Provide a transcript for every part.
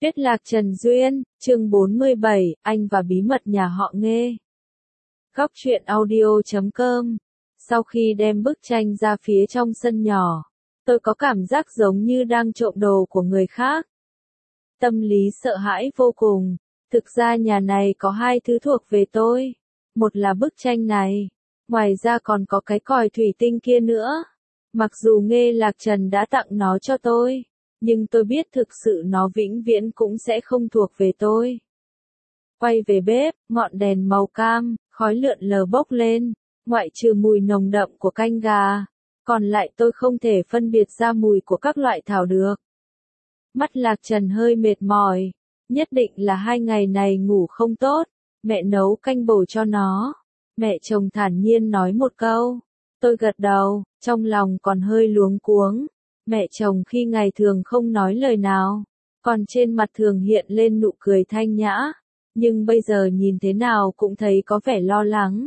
Tuyết Lạc Trần Duyên, chương 47, anh và bí mật nhà họ Nghê. Góc truyện audio.com. Sau khi đem bức tranh ra phía trong sân nhỏ, tôi có cảm giác giống như đang trộm đồ của người khác. Tâm lý sợ hãi vô cùng. Thực ra nhà này có hai thứ thuộc về tôi. Một là bức tranh này, ngoài ra còn có cái còi thủy tinh kia nữa. Mặc dù Nghê Lạc Trần đã tặng nó cho tôi, nhưng tôi biết thực sự nó vĩnh viễn cũng sẽ không thuộc về tôi. Quay về bếp, ngọn đèn màu cam, khói lượn lờ bốc lên, ngoại trừ mùi nồng đậm của canh gà, còn lại tôi không thể phân biệt ra mùi của các loại thảo được. Mắt Lạc Trần hơi mệt mỏi, nhất định là 2 ngày này ngủ không tốt, mẹ nấu canh bổ cho nó. Mẹ chồng thản nhiên nói một câu, tôi gật đầu, trong lòng còn hơi luống cuống. Mẹ chồng khi ngày thường không nói lời nào, còn trên mặt thường hiện lên nụ cười thanh nhã, nhưng bây giờ nhìn thế nào cũng thấy có vẻ lo lắng.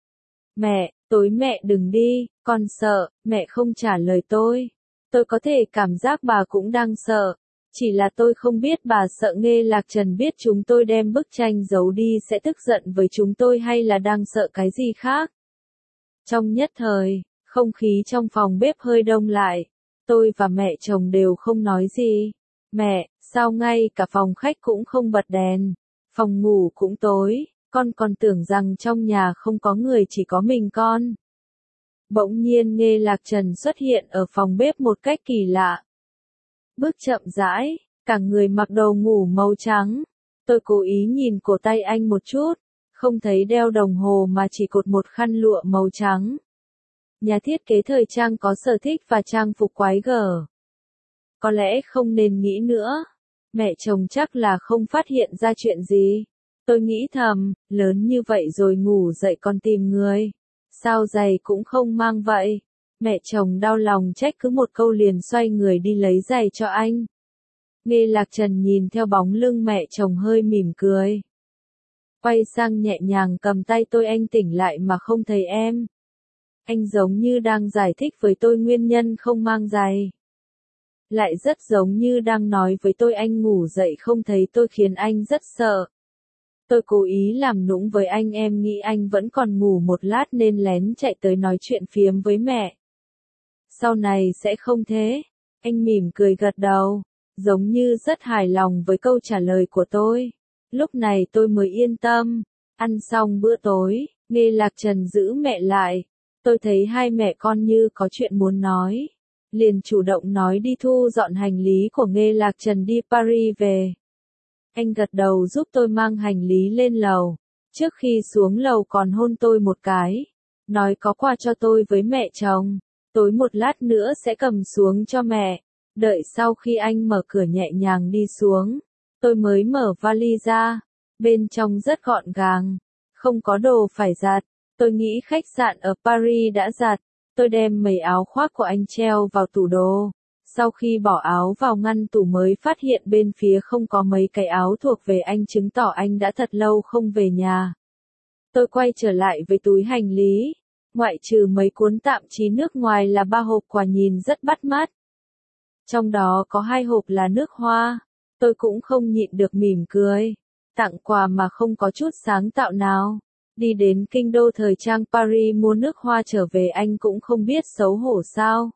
Mẹ, tối mẹ đừng đi, con sợ. Mẹ không trả lời tôi. Tôi có thể cảm giác bà cũng đang sợ, chỉ là tôi không biết bà sợ Nghê Lạc Trần biết chúng tôi đem bức tranh giấu đi sẽ tức giận với chúng tôi hay là đang sợ cái gì khác. Trong nhất thời, không khí trong phòng bếp hơi đông lại. Tôi và mẹ chồng đều không nói gì. Mẹ, sao ngay cả phòng khách cũng không bật đèn, phòng ngủ cũng tối, con còn tưởng rằng trong nhà không có người chỉ có mình con. Bỗng nhiên Nghê Lạc Trần xuất hiện ở phòng bếp một cách kỳ lạ. Bước chậm rãi, cả người mặc đồ ngủ màu trắng. Tôi cố ý nhìn cổ tay anh một chút, không thấy đeo đồng hồ mà chỉ cột một khăn lụa màu trắng. Nhà thiết kế thời trang có sở thích và trang phục quái gở. Có lẽ không nên nghĩ nữa. Mẹ chồng chắc là không phát hiện ra chuyện gì. Tôi nghĩ thầm, lớn như vậy rồi ngủ dậy còn tìm người. Sao giày cũng không mang vậy? Mẹ chồng đau lòng trách cứ một câu liền xoay người đi lấy giày cho anh. Nghê Lạc Trần nhìn theo bóng lưng mẹ chồng hơi mỉm cười. Quay sang nhẹ nhàng cầm tay tôi, anh tỉnh lại mà không thấy em. Anh giống như đang giải thích với tôi nguyên nhân không mang giày. Lại rất giống như đang nói với tôi anh ngủ dậy không thấy tôi khiến anh rất sợ. Tôi cố ý làm nũng với anh, em nghĩ anh vẫn còn ngủ một lát nên lén chạy tới nói chuyện phiếm với mẹ. Sau này sẽ không thế. Anh mỉm cười gật đầu, giống như rất hài lòng với câu trả lời của tôi. Lúc này tôi mới yên tâm. Ăn xong bữa tối, Nghê Lạc Trần giữ mẹ lại. Tôi thấy hai mẹ con như có chuyện muốn nói, liền chủ động nói đi thu dọn hành lý của Nghê Lạc Trần đi Paris về. Anh gật đầu giúp tôi mang hành lý lên lầu, trước khi xuống lầu còn hôn tôi một cái, nói có quà cho tôi với mẹ chồng, tối một lát nữa sẽ cầm xuống cho mẹ. Đợi sau khi anh mở cửa nhẹ nhàng đi xuống, tôi mới mở vali ra, bên trong rất gọn gàng, không có đồ phải giặt. Tôi nghĩ khách sạn ở Paris đã giặt. Tôi đem mấy áo khoác của anh treo vào tủ đồ. Sau khi bỏ áo vào ngăn tủ mới phát hiện bên phía không có mấy cái áo thuộc về anh, chứng tỏ anh đã thật lâu không về nhà. Tôi quay trở lại với túi hành lý. Ngoại trừ mấy cuốn tạp chí nước ngoài là 3 hộp quà nhìn rất bắt mắt. Trong đó có 2 hộp là nước hoa. Tôi cũng không nhịn được mỉm cười. Tặng quà mà không có chút sáng tạo nào. Đi đến kinh đô thời trang Paris mua nước hoa trở về anh cũng không biết xấu hổ sao.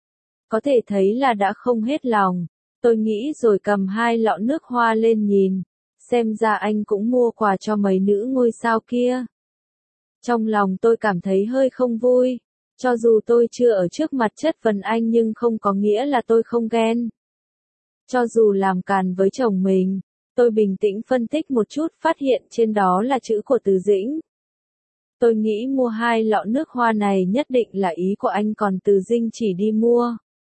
Có thể thấy là đã không hết lòng. Tôi nghĩ rồi cầm 2 lọ nước hoa lên nhìn. Xem ra anh cũng mua quà cho mấy nữ ngôi sao kia. Trong lòng tôi cảm thấy hơi không vui. Cho dù tôi chưa ở trước mặt chất vấn anh nhưng không có nghĩa là tôi không ghen. Cho dù làm càn với chồng mình, tôi bình tĩnh phân tích một chút phát hiện trên đó là chữ của Từ Dĩnh. Tôi nghĩ mua 2 lọ nước hoa này nhất định là ý của anh, còn Từ Dinh chỉ đi mua.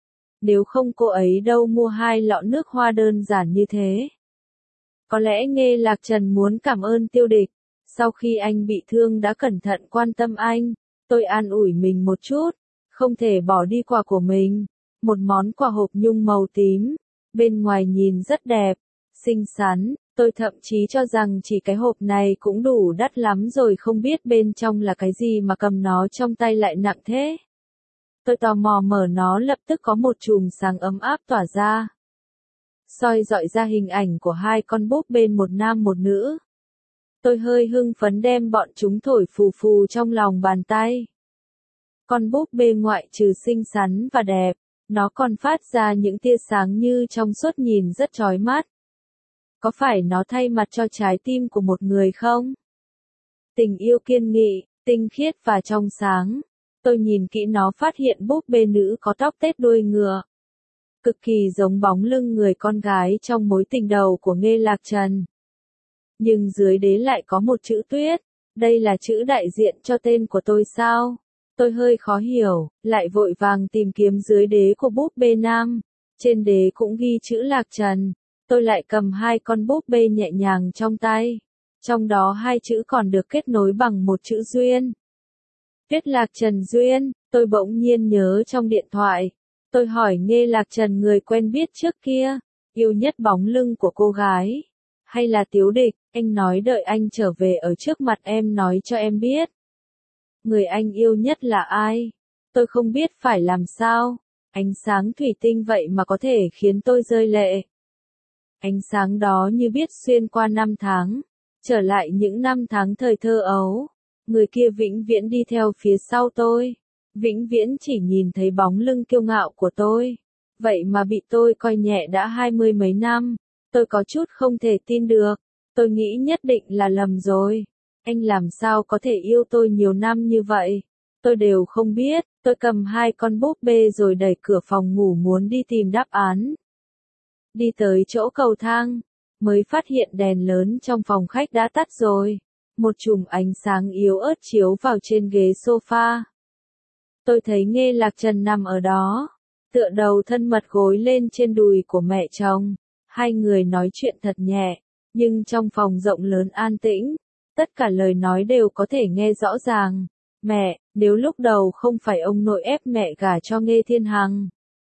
Nếu không cô ấy đâu mua 2 lọ nước hoa đơn giản như thế. Có lẽ Nghê Lạc Trần muốn cảm ơn Tiêu Địch. Sau khi anh bị thương đã cẩn thận quan tâm anh. Tôi an ủi mình một chút. Không thể bỏ đi quà của mình. Một món quà hộp nhung màu tím. Bên ngoài nhìn rất đẹp, xinh xắn. Tôi thậm chí cho rằng chỉ cái hộp này cũng đủ đắt lắm rồi, không biết bên trong là cái gì mà cầm nó trong tay lại nặng thế. Tôi tò mò mở nó, lập tức có một chùm sáng ấm áp tỏa ra. soi dọi ra hình ảnh của hai con búp bê một nam một nữ. Tôi hơi hưng phấn đem bọn chúng thổi phù phù trong lòng bàn tay. Con búp bê ngoại trừ xinh xắn và đẹp, nó còn phát ra những tia sáng như trong suốt nhìn rất chói mắt. Có phải nó thay mặt cho trái tim của một người không? Tình yêu kiên nghị, tinh khiết và trong sáng. Tôi nhìn kỹ nó phát hiện búp bê nữ có tóc tết đuôi ngựa. Cực kỳ giống bóng lưng người con gái trong mối tình đầu của Nghê Lạc Trần. Nhưng dưới đế lại có một chữ Tuyết. Đây là chữ đại diện cho tên của tôi sao? Tôi hơi khó hiểu, lại vội vàng tìm kiếm dưới đế của búp bê nam. Trên đế cũng ghi chữ Lạc Trần. Tôi lại cầm hai con búp bê nhẹ nhàng trong tay. Trong đó hai chữ còn được kết nối bằng một chữ Duyên. Tuyết Lạc Trần Duyên, tôi bỗng nhiên nhớ trong điện thoại. Tôi hỏi Nghê Lạc Trần người quen biết trước kia, yêu nhất bóng lưng của cô gái. Hay là Tiếu Địch, anh nói đợi anh trở về ở trước mặt em nói cho em biết. Người anh yêu nhất là ai? Tôi không biết phải làm sao. Ánh sáng thủy tinh vậy mà có thể khiến tôi rơi lệ. Ánh sáng đó như biết xuyên qua năm tháng, trở lại những năm tháng thời thơ ấu. Người kia vĩnh viễn đi theo phía sau tôi. Vĩnh viễn chỉ nhìn thấy bóng lưng kiêu ngạo của tôi. Vậy mà bị tôi coi nhẹ đã 20 mấy năm. Tôi có chút không thể tin được. Tôi nghĩ nhất định là lầm rồi. Anh làm sao có thể yêu tôi nhiều năm như vậy? Tôi đều không biết. Tôi cầm hai con búp bê rồi đẩy cửa phòng ngủ muốn đi tìm đáp án. Đi tới chỗ cầu thang, mới phát hiện đèn lớn trong phòng khách đã tắt rồi. Một chùm ánh sáng yếu ớt chiếu vào trên ghế sofa. Tôi thấy Nghê Lạc Trần nằm ở đó, tựa đầu thân mật gối lên trên đùi của mẹ chồng. Hai người nói chuyện thật nhẹ, nhưng trong phòng rộng lớn an tĩnh, tất cả lời nói đều có thể nghe rõ ràng. Mẹ, nếu lúc đầu không phải ông nội ép mẹ gả cho Nghê Thiên Hằng,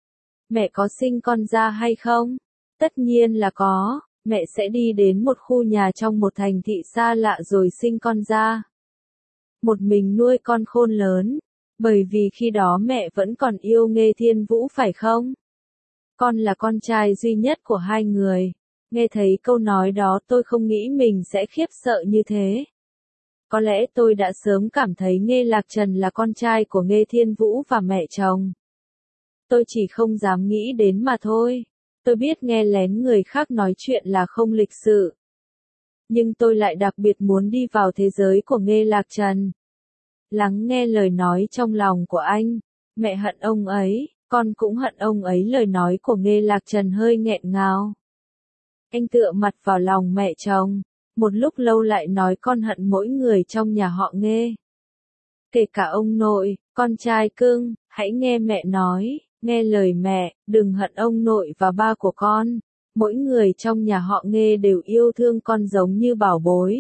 mẹ có sinh con ra hay không? Tất nhiên là có, mẹ sẽ đi đến một khu nhà trong một thành thị xa lạ rồi sinh con ra. Một mình nuôi con khôn lớn, bởi vì khi đó mẹ vẫn còn yêu Nghê Thiên Vũ phải không? Con là con trai duy nhất của hai người. Nghe thấy câu nói đó tôi không nghĩ mình sẽ khiếp sợ như thế. Có lẽ tôi đã sớm cảm thấy Nghê Lạc Trần là con trai của Nghê Thiên Vũ và mẹ chồng. Tôi chỉ không dám nghĩ đến mà thôi. Tôi biết nghe lén người khác nói chuyện là không lịch sự. Nhưng tôi lại đặc biệt muốn đi vào thế giới của Nghê Lạc Trần. Lắng nghe lời nói trong lòng của anh. Mẹ hận ông ấy, con cũng hận ông ấy. Lời nói của Nghê Lạc Trần hơi nghẹn ngào. Anh tựa mặt vào lòng mẹ chồng. Một lúc lâu lại nói con hận mỗi người trong nhà họ Nghê. Kể cả ông nội, con trai cưng, hãy nghe mẹ nói, nghe lời mẹ, đừng hận ông nội và ba của con. Mỗi người trong nhà họ Nghê đều yêu thương con giống như bảo bối.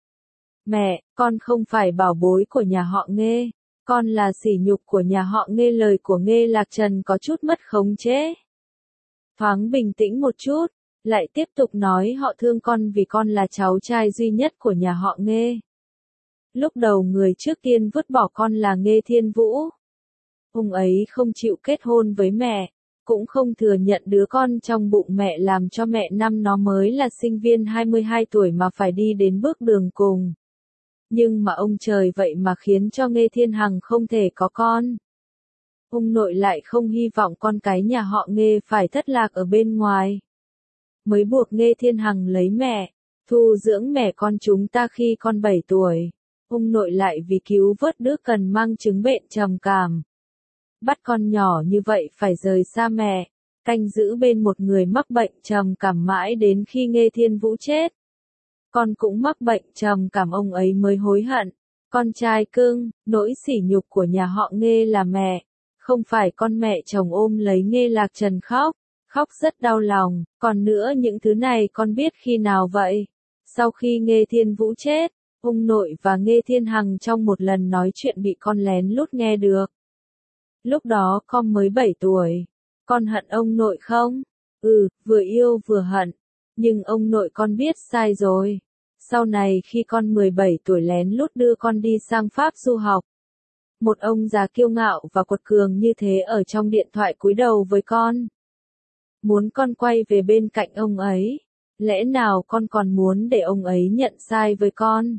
Mẹ, con không phải bảo bối của nhà họ Nghê, con là sỉ nhục của nhà họ Nghê. Lời của Nghê Lạc Trần có chút mất khống chế. Thoáng bình tĩnh một chút, lại tiếp tục nói họ thương con vì con là cháu trai duy nhất của nhà họ Nghê. Lúc đầu người trước tiên vứt bỏ con là Nghê Thiên Vũ. Ông ấy không chịu kết hôn với mẹ, cũng không thừa nhận đứa con trong bụng mẹ làm cho mẹ năm nó mới là sinh viên 22 tuổi mà phải đi đến bước đường cùng. Nhưng mà ông trời vậy mà khiến cho Nghê Thiên Hằng không thể có con. Ông nội lại không hy vọng con cái nhà họ Nghê phải thất lạc ở bên ngoài. Mới buộc Nghê Thiên Hằng lấy mẹ, thu dưỡng mẹ con chúng ta khi con 7 tuổi. Ông nội lại vì cứu vớt đứa cần mang chứng bệnh trầm cảm. Bắt con nhỏ như vậy phải rời xa mẹ, canh giữ bên một người mắc bệnh trầm cảm mãi đến khi Nghê Thiên Vũ chết. Con cũng mắc bệnh trầm cảm ông ấy mới hối hận. Con trai cưng, nỗi sỉ nhục của nhà họ Nghê là mẹ, không phải con. Mẹ chồng ôm lấy Nghê Lạc Trần khóc, khóc rất đau lòng. Còn nữa những thứ này con biết khi nào vậy? Sau khi Nghê Thiên Vũ chết, ông nội và Nghê Thiên Hằng trong một lần nói chuyện bị con lén lút nghe được. Lúc đó con mới 7 tuổi. Con hận ông nội không? Vừa yêu vừa hận. Nhưng ông nội con biết sai rồi. Sau này khi con 17 tuổi lén lút đưa con đi sang Pháp du học. Một ông già kiêu ngạo và quật cường như thế ở trong điện thoại cúi đầu với con. muốn con quay về bên cạnh ông ấy. Lẽ nào con còn muốn để ông ấy nhận sai với con?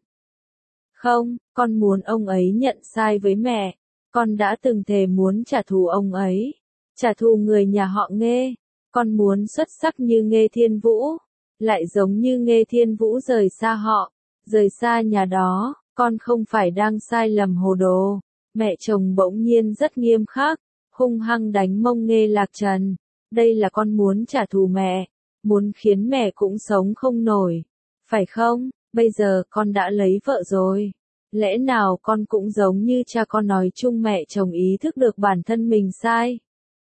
Không, con muốn ông ấy nhận sai với mẹ. Con đã từng thề muốn trả thù ông ấy. Trả thù người nhà họ Nghê. Con muốn xuất sắc như Nghê Thiên Vũ. Lại giống như Nghê Thiên Vũ rời xa họ. Rời xa nhà đó. Con không phải đang sai lầm hồ đồ. Mẹ chồng bỗng nhiên rất nghiêm khắc. Hung hăng đánh mông Nghê Lạc Trần. Đây là con muốn trả thù mẹ. Muốn khiến mẹ cũng sống không nổi. Phải không? Bây giờ con đã lấy vợ rồi. Lẽ nào con cũng giống như cha con nói chung mẹ chồng ý thức được bản thân mình sai.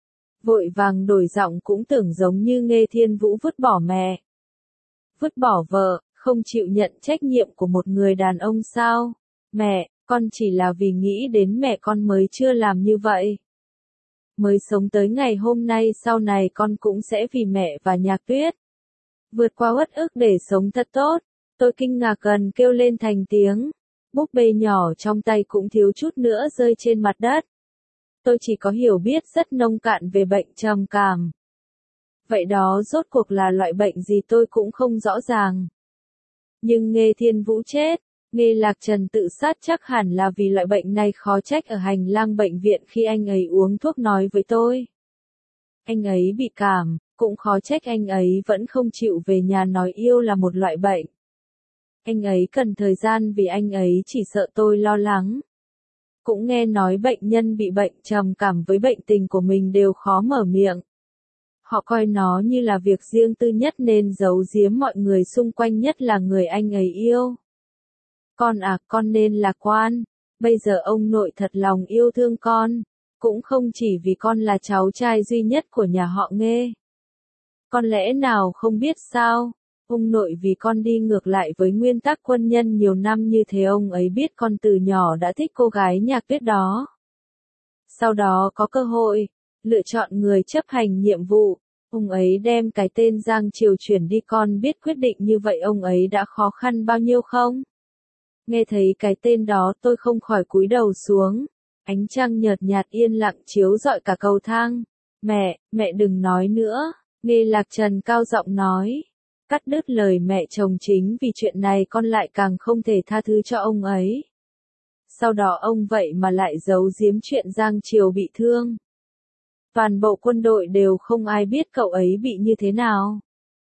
Vội vàng đổi giọng cũng tưởng giống như Nghê Thiên Vũ vứt bỏ mẹ. Vứt bỏ vợ, không chịu nhận trách nhiệm của một người đàn ông sao? Mẹ, con chỉ là vì nghĩ đến mẹ con mới chưa làm như vậy. Mới sống tới ngày hôm nay sau này con cũng sẽ vì mẹ và Nhạc Tuyết. Vượt qua uất ức để sống thật tốt. Tôi kinh ngạc gần kêu lên thành tiếng. Búp bê nhỏ trong tay cũng thiếu chút nữa rơi trên mặt đất. Tôi chỉ có hiểu biết rất nông cạn về bệnh trầm cảm. Vậy đó rốt cuộc là loại bệnh gì tôi cũng không rõ ràng. Nhưng Nghê Thiên Vũ chết, Nghê Lạc Trần tự sát chắc hẳn là vì loại bệnh này, khó trách ở hành lang bệnh viện khi anh ấy uống thuốc nói với tôi. Anh ấy bị cảm, cũng khó trách anh ấy vẫn không chịu về nhà nói yêu là một loại bệnh. Anh ấy cần thời gian vì anh ấy chỉ sợ tôi lo lắng. Cũng nghe nói bệnh nhân bị bệnh trầm cảm với bệnh tình của mình đều khó mở miệng. Họ coi nó như là việc riêng tư nhất nên giấu giếm mọi người xung quanh, nhất là người anh ấy yêu. Con à, con nên lạc quan. Bây giờ ông nội thật lòng yêu thương con. Cũng không chỉ vì con là cháu trai duy nhất của nhà họ Nghê. Con lẽ nào không biết sao? Ông nội vì con đi ngược lại với nguyên tắc quân nhân nhiều năm như thế, ông ấy biết con từ nhỏ đã thích cô gái Nhạc Tuyết đó. Sau đó có cơ hội, lựa chọn người chấp hành nhiệm vụ, ông ấy đem cái tên Giang Triều chuyển đi. Con biết quyết định như vậy ông ấy đã khó khăn bao nhiêu không? Nghe thấy cái tên đó tôi không khỏi cúi đầu xuống. Ánh trăng nhợt nhạt yên lặng chiếu rọi cả cầu thang. Mẹ đừng nói nữa, Nghê Lạc Trần cao giọng nói. Cắt đứt lời mẹ chồng, chính vì chuyện này con lại càng không thể tha thứ cho ông ấy. Sau đó ông vậy mà lại giấu giếm chuyện Giang Triều bị thương. Toàn bộ quân đội đều không ai biết cậu ấy bị như thế nào.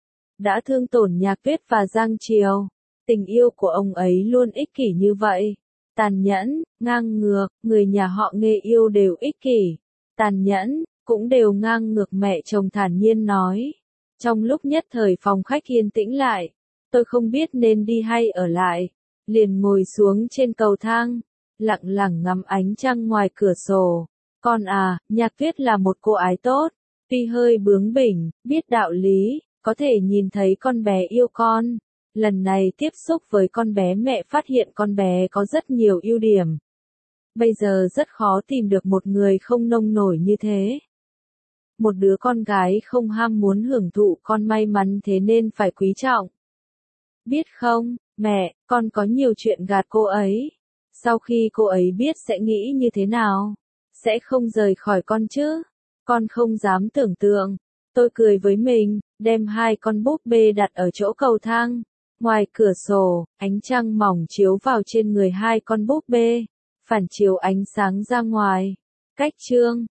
Đã thương tổn Nhạc Tuyết và Giang Triều. Tình yêu của ông ấy luôn ích kỷ như vậy. Tàn nhẫn, ngang ngược, người nhà họ Nghê yêu đều ích kỷ. Tàn nhẫn, cũng đều ngang ngược, mẹ chồng thản nhiên nói. Trong lúc nhất thời phòng khách yên tĩnh lại, tôi không biết nên đi hay ở lại. Liền ngồi xuống trên cầu thang, lặng lặng ngắm ánh trăng ngoài cửa sổ. Con à, Nhạc Tuyết là một cô ái tốt, tuy hơi bướng bỉnh, biết đạo lý, có thể nhìn thấy con bé yêu con. Lần này tiếp xúc với con bé, mẹ phát hiện con bé có rất nhiều ưu điểm. Bây giờ rất khó tìm được một người không nông nổi như thế. Một đứa con gái không ham muốn hưởng thụ, con may mắn thế nên phải quý trọng. Biết không, mẹ, con có nhiều chuyện gạt cô ấy. Sau khi cô ấy biết sẽ nghĩ như thế nào? Sẽ không rời khỏi con chứ? Con không dám tưởng tượng. Tôi cười với mình, đem hai con búp bê đặt ở chỗ cầu thang. Ngoài cửa sổ, ánh trăng mỏng chiếu vào trên người hai con búp bê, phản chiếu ánh sáng ra ngoài. Cách chương